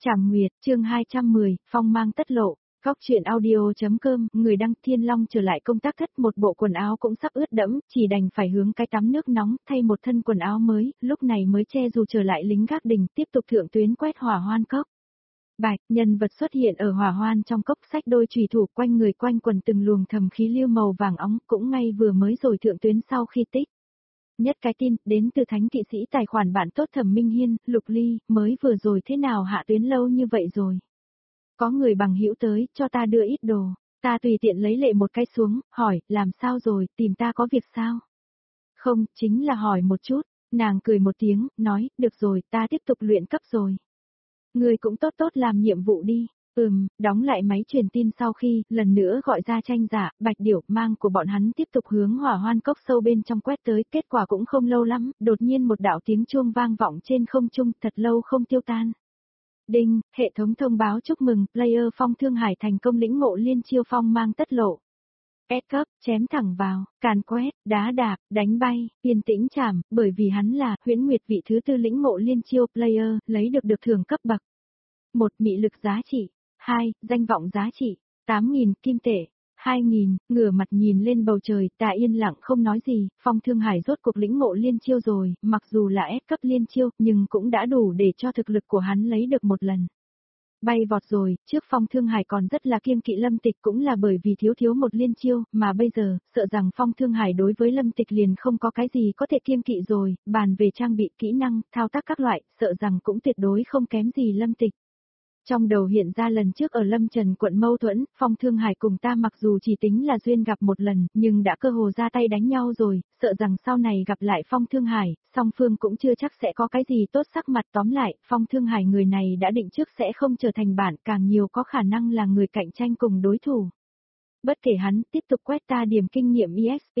Trảm Nguyệt, chương 210, phong mang tất lộ. Góc truyện audio.com, người đăng Thiên Long trở lại công tác thất, một bộ quần áo cũng sắp ướt đẫm, chỉ đành phải hướng cái tắm nước nóng, thay một thân quần áo mới, lúc này mới che dù trở lại lính gác đình, tiếp tục thượng tuyến quét hỏa hoan cốc. Bạch, nhân vật xuất hiện ở hỏa hoan trong cốc, sách đôi chùy thủ quanh người quanh quần từng luồng thầm khí lưu màu vàng óng, cũng ngay vừa mới rồi thượng tuyến sau khi tích. Nhất cái tin, đến từ thánh kỵ sĩ tài khoản bạn tốt Thẩm Minh Hiên, Lục Ly, mới vừa rồi thế nào hạ tuyến lâu như vậy rồi. Có người bằng hữu tới, cho ta đưa ít đồ, ta tùy tiện lấy lệ một cái xuống, hỏi, làm sao rồi, tìm ta có việc sao? Không, chính là hỏi một chút, nàng cười một tiếng, nói, được rồi, ta tiếp tục luyện cấp rồi. Người cũng tốt tốt làm nhiệm vụ đi. Đóng lại máy truyền tin sau khi, lần nữa gọi ra Tranh Giả, Bạch Điểu, mang của bọn hắn tiếp tục hướng hỏa hoan cốc sâu bên trong quét tới, kết quả cũng không lâu lắm, đột nhiên một đạo tiếng chuông vang vọng trên không trung, thật lâu không tiêu tan. Đinh, hệ thống thông báo chúc mừng, player Phong Thương Hải thành công lĩnh ngộ liên chiêu phong mang tất lộ. S cấp, chém thẳng vào, càn quét, đá đạp, đánh bay, yên tĩnh chảm, bởi vì hắn là Huyễn Nguyệt vị thứ tư lĩnh ngộ liên chiêu player, lấy được thưởng cấp bậc. 1. Mị lực giá trị. 2. Danh vọng giá trị. 8.000 kim tệ. 2.000, ngửa mặt nhìn lên bầu trời, ta yên lặng không nói gì, Phong Thương Hải rốt cuộc lĩnh ngộ liên chiêu rồi, mặc dù là S cấp liên chiêu, nhưng cũng đã đủ để cho thực lực của hắn lấy được một lần. Bay vọt rồi, trước Phong Thương Hải còn rất là kiêng kỵ Lâm Tịch cũng là bởi vì thiếu một liên chiêu, mà bây giờ, sợ rằng Phong Thương Hải đối với Lâm Tịch liền không có cái gì có thể kiêng kỵ rồi, bàn về trang bị, kỹ năng, thao tác các loại, sợ rằng cũng tuyệt đối không kém gì Lâm Tịch. Trong đầu hiện ra lần trước ở Lâm Trần quận mâu thuẫn, Phong Thương Hải cùng ta mặc dù chỉ tính là duyên gặp một lần, nhưng đã cơ hồ ra tay đánh nhau rồi, sợ rằng sau này gặp lại Phong Thương Hải, song phương cũng chưa chắc sẽ có cái gì tốt sắc mặt. Tóm lại, Phong Thương Hải người này đã định trước sẽ không trở thành bạn, càng nhiều có khả năng là người cạnh tranh cùng đối thủ. Bất kể hắn, tiếp tục quét ta điểm kinh nghiệm EXP.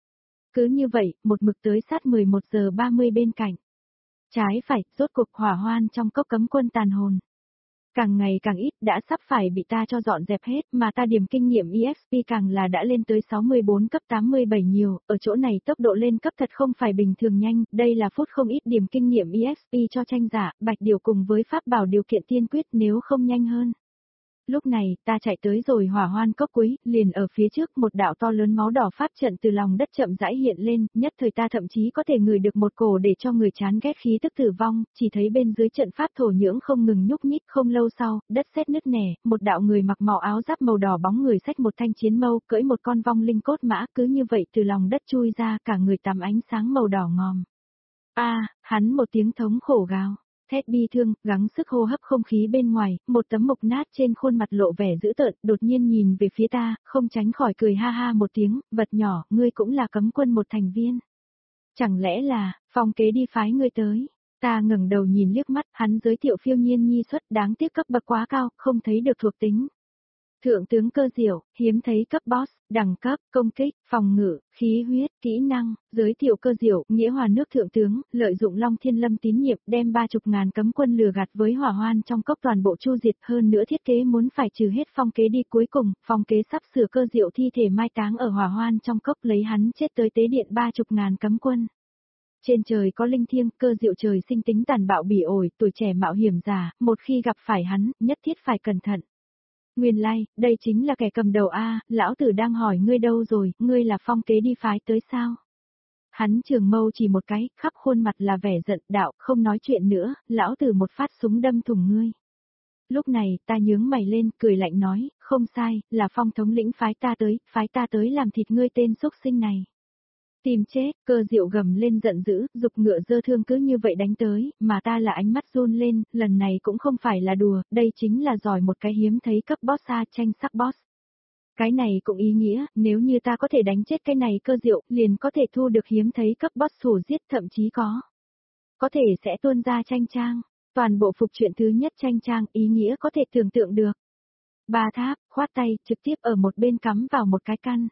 Cứ như vậy, một mực tới sát 11 giờ 30 bên cạnh. Trái phải, rốt cuộc hỏa hoan trong cốc cấm quân tàn hồn. Càng ngày càng ít, đã sắp phải bị ta cho dọn dẹp hết, mà ta điểm kinh nghiệm EXP càng là đã lên tới 64 cấp 87 nhiều, ở chỗ này tốc độ lên cấp thật không phải bình thường nhanh, đây là phút không ít điểm kinh nghiệm EXP cho Tranh Giả, Bạch Điểu cùng với pháp bảo điều kiện tiên quyết nếu không nhanh hơn. Lúc này, ta chạy tới rồi hỏa hoan cốc cuối, liền ở phía trước một đạo to lớn máu đỏ pháp trận từ lòng đất chậm rãi hiện lên, nhất thời ta thậm chí có thể ngửi được một cổ để cho người chán ghét khí tức tử vong, chỉ thấy bên dưới trận pháp thổ nhưỡng không ngừng nhúc nhích. Không lâu sau, đất sét nứt nẻ, một đạo người mặc màu áo giáp màu đỏ bóng người xách một thanh chiến mâu, cưỡi một con vong linh cốt mã, cứ như vậy từ lòng đất chui ra, cả người tắm ánh sáng màu đỏ ngòm. Hắn một tiếng thống khổ gào. Thét bi thương, gắng sức hô hấp không khí bên ngoài, một tấm mộc nát trên khuôn mặt lộ vẻ dữ tợn, đột nhiên nhìn về phía ta, không tránh khỏi cười ha ha một tiếng, vật nhỏ, ngươi cũng là cấm quân một thành viên. Chẳng lẽ là, Phong kế đi phái ngươi tới? Ta ngẩng đầu nhìn liếc mắt, hắn giới thiệu Phiêu Nhiên Nhi xuất, đáng tiếc cấp bậc quá cao, không thấy được thuộc tính. Thượng tướng Cơ Diệu, hiếm thấy cấp boss, đẳng cấp, công kích, phòng ngự, khí huyết, kỹ năng, giới thiệu Cơ Diệu, nghĩa hòa nước thượng tướng, lợi dụng Long Thiên Lâm tín nhiệm, đem 30.000 cấm quân lừa gạt với hỏa hoan trong cốc toàn bộ chu diệt, hơn nữa thiết kế muốn phải trừ hết Phong kế đi. Cuối cùng, Phong kế sắp sửa Cơ Diệu thi thể mai táng ở hỏa hoan trong cốc, lấy hắn chết tới tế điện 30.000 cấm quân. Trên trời có linh thiêng, Cơ Diệu trời sinh tính tàn bạo bỉ ổi, tuổi trẻ mạo hiểm giả, một khi gặp phải hắn, nhất thiết phải cẩn thận. Nguyên lai, đây chính là kẻ cầm đầu a, lão tử đang hỏi ngươi đâu rồi, ngươi là Phong kế đi phái tới sao? Hắn trường mâu chỉ một cái, khắp khuôn mặt là vẻ giận, đạo, không nói chuyện nữa, lão tử một phát súng đâm thủng ngươi. Lúc này, ta nhướng mày lên, cười lạnh nói, không sai, là Phong thống lĩnh phái ta tới làm thịt ngươi tên xúc sinh này. Tìm chết, Cơ Diệu gầm lên giận dữ, dục ngựa dơ thương cứ như vậy đánh tới, mà ta là ánh mắt run lên, lần này cũng không phải là đùa, đây chính là giỏi một cái hiếm thấy cấp boss xa tranh sắc boss. Cái này cũng ý nghĩa, nếu như ta có thể đánh chết cái này Cơ Diệu, liền có thể thu được hiếm thấy cấp boss thủ giết, thậm chí có thể sẽ tuôn ra tranh trang, toàn bộ phục truyện thứ nhất tranh trang, ý nghĩa có thể tưởng tượng được. Ba tháp, khoát tay, trực tiếp ở một bên cắm vào một cái căn.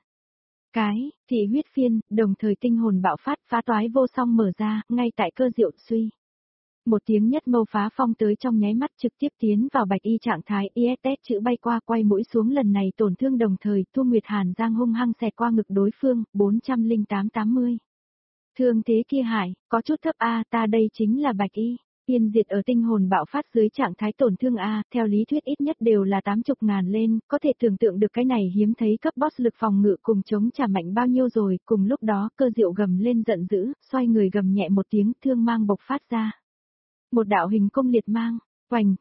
Thị huyết phiên, đồng thời tinh hồn bạo phát, phá toái vô song mở ra, ngay tại Cơ Diệu suy. Một tiếng nhất mâu phá phong tới trong nháy mắt trực tiếp tiến vào bạch y trạng thái, ISS chữ bay qua quay mũi xuống, lần này tổn thương đồng thời, Thu Nguyệt Hàn Giang hung hăng xẹt qua ngực đối phương, 408-80. Thương thế kia hại, có chút thấp a, ta đây chính là bạch y. Tiên diệt ở tinh hồn bạo phát dưới trạng thái tổn thương A, theo lý thuyết ít nhất đều là 80.000 lên, có thể tưởng tượng được cái này hiếm thấy cấp boss lực phòng ngự cùng chống trả mạnh bao nhiêu rồi, cùng lúc đó Cơ Diệu gầm lên giận dữ, xoay người gầm nhẹ một tiếng thương mang bộc phát ra. Một đạo hình cung liệt mang, oành,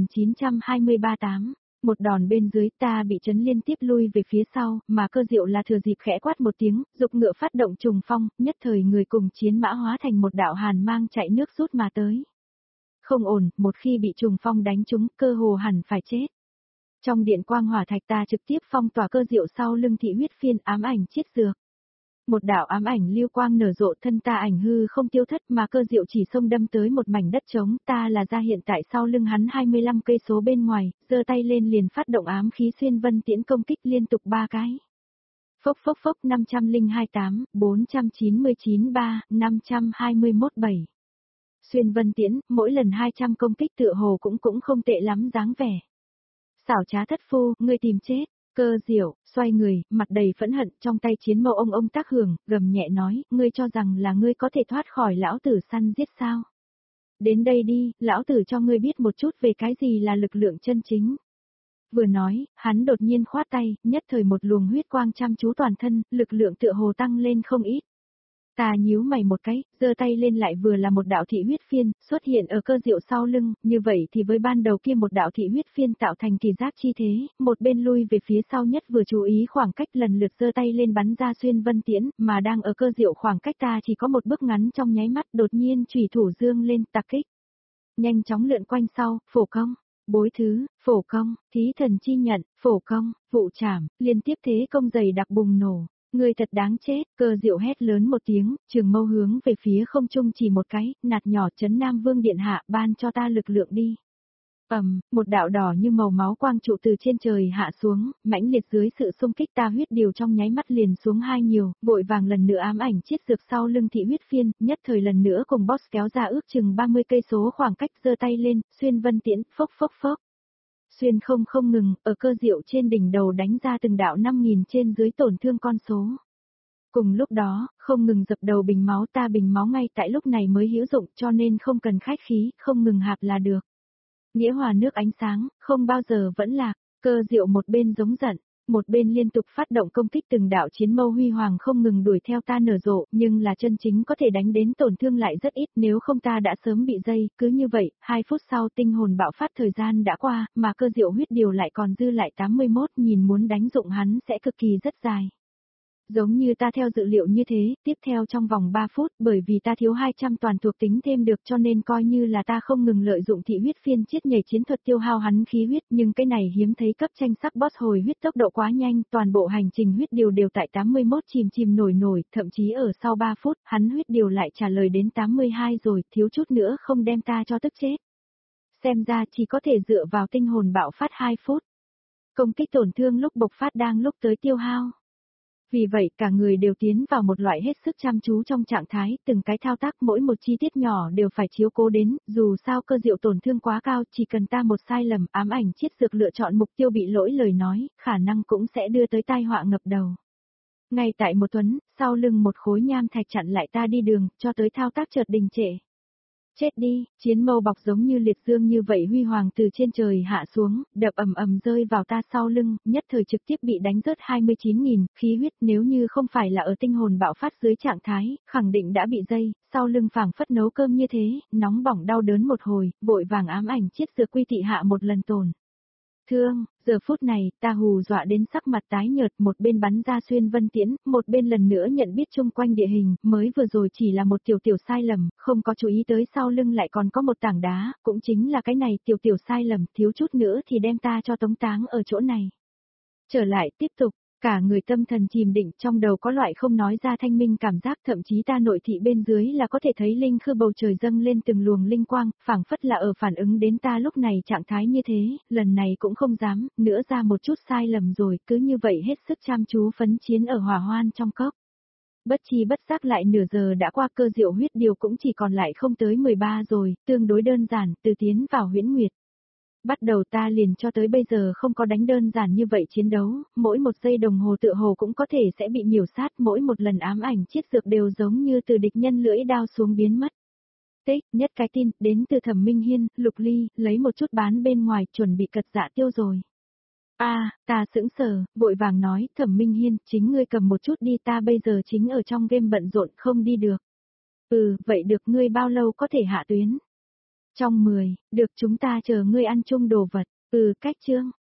1923-8. Một đòn bên dưới ta bị chấn liên tiếp lui về phía sau, mà Cơ Diệu là thừa dịp khẽ quát một tiếng, dục ngựa phát động trùng phong, nhất thời người cùng chiến mã hóa thành một đạo hàn mang chạy nước rút mà tới. Không ổn, một khi bị trùng phong đánh trúng, cơ hồ hẳn phải chết. Trong điện quang hỏa thạch ta trực tiếp phong tỏa Cơ Diệu sau lưng thị huyết phiên ám ảnh chiết dược. Một đạo ám ảnh lưu quang nở rộ thân ta ảnh hư không tiêu thất mà Cơ Diệu chỉ xông đâm tới một mảnh đất trống, ta là ra hiện tại sau lưng hắn 25 cây số bên ngoài, giơ tay lên liền phát động ám khí xuyên vân tiễn công kích liên tục 3 cái. Phốc phốc phốc 502-8, 499-3, 521-7. Xuyên vân tiễn, mỗi lần 200 công kích tựa hồ cũng không tệ lắm dáng vẻ. Xảo trá thất phu, ngươi tìm chết. Cơ Diệu, xoay người, mặt đầy phẫn hận, trong tay chiến mâu ông tác hưởng, gầm nhẹ nói, ngươi cho rằng là ngươi có thể thoát khỏi lão tử săn giết sao? Đến đây đi, lão tử cho ngươi biết một chút về cái gì là lực lượng chân chính. Vừa nói, hắn đột nhiên khoát tay, nhất thời một luồng huyết quang chăm chú toàn thân, lực lượng tựa hồ tăng lên không ít. Ta nhíu mày một cái, giơ tay lên lại vừa là một đạo thị huyết phiên, xuất hiện ở Cơ Diệu sau lưng, như vậy thì với ban đầu kia một đạo thị huyết phiên tạo thành kỳ giác chi thế, một bên lui về phía sau nhất vừa chú ý khoảng cách lần lượt giơ tay lên bắn ra xuyên vân tiễn, mà đang ở Cơ Diệu khoảng cách ta chỉ có một bước ngắn trong nháy mắt đột nhiên chủy thủ dương lên tạc kích. Nhanh chóng lượn quanh sau, phổ công. Bối thứ, phổ công, thí thần chi nhận, phổ công, vụ trảm, liên tiếp thế công dày đặc bùng nổ. Người thật đáng chết, Cơ Diệu hét lớn một tiếng, trường mâu hướng về phía không trung chỉ một cái, nạt nhỏ chấn Nam Vương điện hạ ban cho ta lực lượng đi. Một đạo đỏ như màu máu quang trụ từ trên trời hạ xuống, mãnh liệt dưới sự xung kích ta huyết điều trong nháy mắt liền xuống hai nhiều, vội vàng lần nữa ám ảnh chiết dược sau lưng thị huyết phiên, nhất thời lần nữa cùng boss kéo ra ước chừng 30 cây số khoảng cách giơ tay lên, xuyên vân tiễn, phốc phốc phốc. Xuyên không ngừng, ở Cơ Diệu trên đỉnh đầu đánh ra từng đạo 5.000 trên dưới tổn thương con số. Cùng lúc đó, không ngừng dập đầu bình máu ta bình máu ngay tại lúc này mới hữu dụng cho nên không cần khách khí, không ngừng hạp là được. Nghĩa hòa nước ánh sáng, không bao giờ vẫn lạc, Cơ Diệu một bên giống giận, một bên liên tục phát động công kích từng đạo chiến mâu huy hoàng không ngừng đuổi theo ta nở rộ, nhưng là chân chính có thể đánh đến tổn thương lại rất ít nếu không ta đã sớm bị dây, cứ như vậy, 2 phút sau tinh hồn bạo phát thời gian đã qua, mà Cơ Diệu huyết điều lại còn dư lại 81 nhìn muốn đánh dụng hắn sẽ cực kỳ rất dài. Giống như ta theo dự liệu như thế, tiếp theo trong vòng 3 phút, bởi vì ta thiếu 200 toàn thuộc tính thêm được cho nên coi như là ta không ngừng lợi dụng thị huyết phiên chiết nhảy chiến thuật tiêu hao hắn khí huyết, nhưng cái này hiếm thấy cấp tranh sắc boss hồi huyết tốc độ quá nhanh, toàn bộ hành trình huyết điều đều tại 81 chìm nổi, thậm chí ở sau 3 phút, hắn huyết điều lại trả lời đến 82 rồi, thiếu chút nữa không đem ta cho tức chết. Xem ra chỉ có thể dựa vào tinh hồn bạo phát 2 phút. Công kích tổn thương lúc bộc phát đang lúc tới tiêu hao. Vì vậy cả người đều tiến vào một loại hết sức chăm chú trong trạng thái, từng cái thao tác mỗi một chi tiết nhỏ đều phải chiếu cố đến, dù sao Cơ Diệu tổn thương quá cao, chỉ cần ta một sai lầm ám ảnh chiết dược lựa chọn mục tiêu bị lỗi lời nói, khả năng cũng sẽ đưa tới tai họa ngập đầu. Ngay tại một tuần, sau lưng một khối nham thạch chặn lại ta đi đường, cho tới thao tác chợt đình trệ. Chết đi, chiến mâu bọc giống như liệt dương như vậy huy hoàng từ trên trời hạ xuống, đập ầm rơi vào ta sau lưng, nhất thời trực tiếp bị đánh rớt 29.000, khí huyết nếu như không phải là ở tinh hồn bạo phát dưới trạng thái, khẳng định đã bị dây, sau lưng phảng phất nấu cơm như thế, nóng bỏng đau đớn một hồi, vội vàng ám ảnh chiết dược quy tị hạ một lần tổn. Thương, giờ phút này, ta hù dọa đến sắc mặt tái nhợt, một bên bắn ra xuyên vân tiễn, một bên lần nữa nhận biết chung quanh địa hình, mới vừa rồi chỉ là một tiểu sai lầm, không có chú ý tới sau lưng lại còn có một tảng đá, cũng chính là cái này tiểu sai lầm, thiếu chút nữa thì đem ta cho tống táng ở chỗ này. Trở lại, tiếp tục. Cả người tâm thần chìm định trong đầu có loại không nói ra thanh minh cảm giác thậm chí ta nội thị bên dưới là có thể thấy linh khư bầu trời dâng lên từng luồng linh quang, phảng phất là ở phản ứng đến ta lúc này trạng thái như thế, lần này cũng không dám, nữa ra một chút sai lầm rồi, cứ như vậy hết sức chăm chú phấn chiến ở hỏa hoan trong cốc. Bất chi bất giác lại nửa giờ đã qua Cơ Diệu huyết điều cũng chỉ còn lại không tới 13 rồi, tương đối đơn giản, từ tiến vào huyễn nguyệt. Bắt đầu ta liền cho tới bây giờ không có đánh đơn giản như vậy chiến đấu, mỗi một giây đồng hồ tựa hồ cũng có thể sẽ bị miểu sát, mỗi một lần ám ảnh chiết dược đều giống như từ địch nhân lưỡi đao xuống biến mất. Tích, nhất cái tin, đến từ Thẩm Minh Hiên, Lục Ly, lấy một chút bán bên ngoài, chuẩn bị cật dạ tiêu rồi. Ta sững sờ, vội vàng nói, Thẩm Minh Hiên, chính ngươi cầm một chút đi, ta bây giờ chính ở trong game bận rộn không đi được. Vậy được, ngươi bao lâu có thể hạ tuyến? Trong 10, được, chúng ta chờ ngươi ăn chung đồ vật. Cách chương.